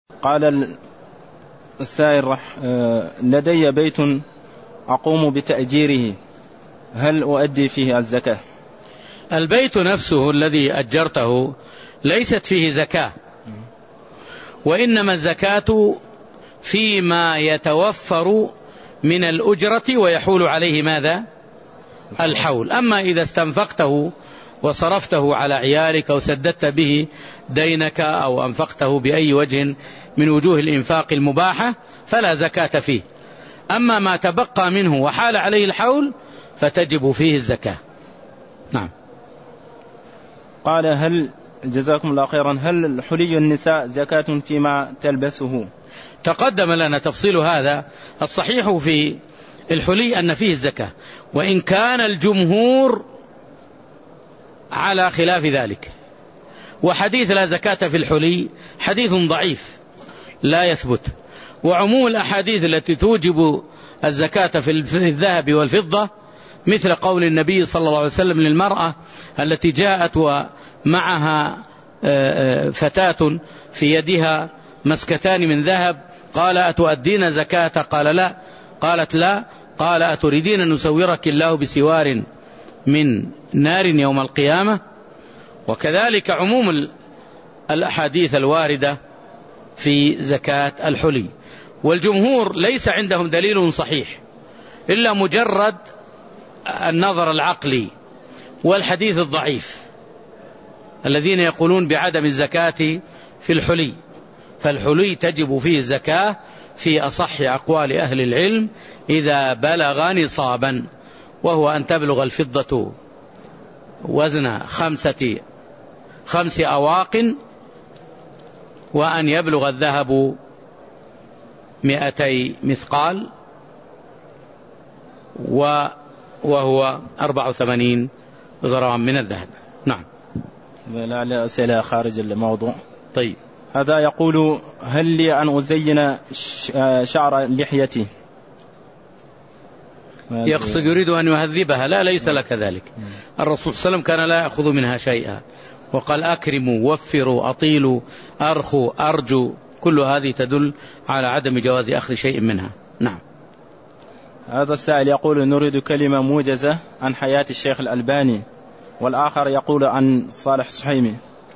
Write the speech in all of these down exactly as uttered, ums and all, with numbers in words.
قال السائل: لدي بيت أقوم بتأجيره، هل أؤدي فيه الزكاة؟ البيت نفسه الذي أجرته ليست فيه زكاة، وإنما الزكاة فيما يتوفر من الأجرة ويحول عليه ماذا؟ الحول. أما إذا استنفقته وصرفته على عيالك أو سددت به دينك أو أنفقته بأي وجه من وجوه الإنفاق المباحة فلا زكاة فيه. أما ما تبقى منه وحال عليه الحول فتجب فيه الزكاة. نعم. قال: هل جزاكم الله خيرا هل حلي النساء زكاة فيما تلبسه؟ تقدم لنا تفصيل هذا. الصحيح في الحلي أن فيه الزكاة، وإن كان الجمهور على خلاف ذلك. وحديث لا زكاة في الحلي حديث ضعيف لا يثبت، وعموم الأحاديث التي توجب الزكاة في الذهب والفضة مثل قول النبي صلى الله عليه وسلم للمرأة التي جاءت ومعها فتاة في يدها مسكتان من ذهب، قال: أتؤدين زكاة؟ قال: لا. قالت: لا. قال: أتريدين أن نسورك الله بسوار من نار يوم القيامة؟ وكذلك عموم الأحاديث الواردة في زكاة الحلي. والجمهور ليس عندهم دليل صحيح إلا مجرد النظر العقلي والحديث الضعيف الذين يقولون بعدم الزكاة في الحلي. فالحلي تجب فيه الزكاة في أصح أقوال أهل العلم إذا بلغ نصابا، وهو أن تبلغ الفضة وزن خمسة خمس أواق، وأن يبلغ الذهب مئتي مثقال، وهو أربع وثمانين غرام من الذهب. نعم. لعل أسئلة خارج الموضوع. طيب. هذا يقول: هل لي أن أزين شعر لحيتي؟ يقصد يريد أن يهذبها. لا، ليس لك ذلك. الرسول صلى الله عليه وسلم كان لا يأخذ منها شيئا، وقال: أكرموا، وفروا، أطيلوا، أرخوا، أرجوا. كل هذه تدل على عدم جواز أخذ شيء منها. نعم. هذا السائل يقول: نريد كلمة موجزة عن حياة الشيخ الألباني. والآخر يقول عن صالح السحيمي.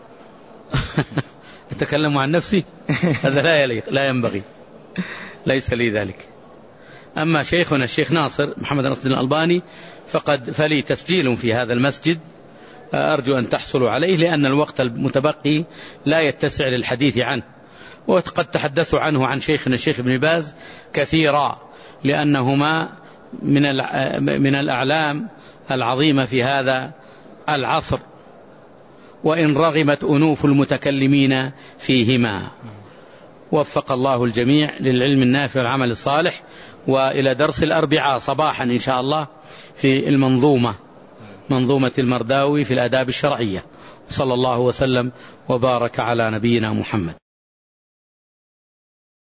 أتكلم عن نفسي؟ هذا لا يليق، لا ينبغي، ليس لي ذلك. أما شيخنا الشيخ ناصر محمد ناصر الألباني فقد فلي تسجيل في هذا المسجد، أرجو أن تحصلوا عليه لأن الوقت المتبقي لا يتسع للحديث عنه. وقد تحدثوا عنه عن شيخنا الشيخ ابن باز كثيرا، لأنهما من من الأعلام العظيمة في هذا العصر، وإن رغمت أنوف المتكلمين فيهما. وفق الله الجميع للعلم النافع والعمل الصالح. وإلى درس الأربعاء صباحا إن شاء الله في المنظومة، منظومة المرداوي في الآداب الشرعية. صلى الله وسلم وبارك على نبينا محمد.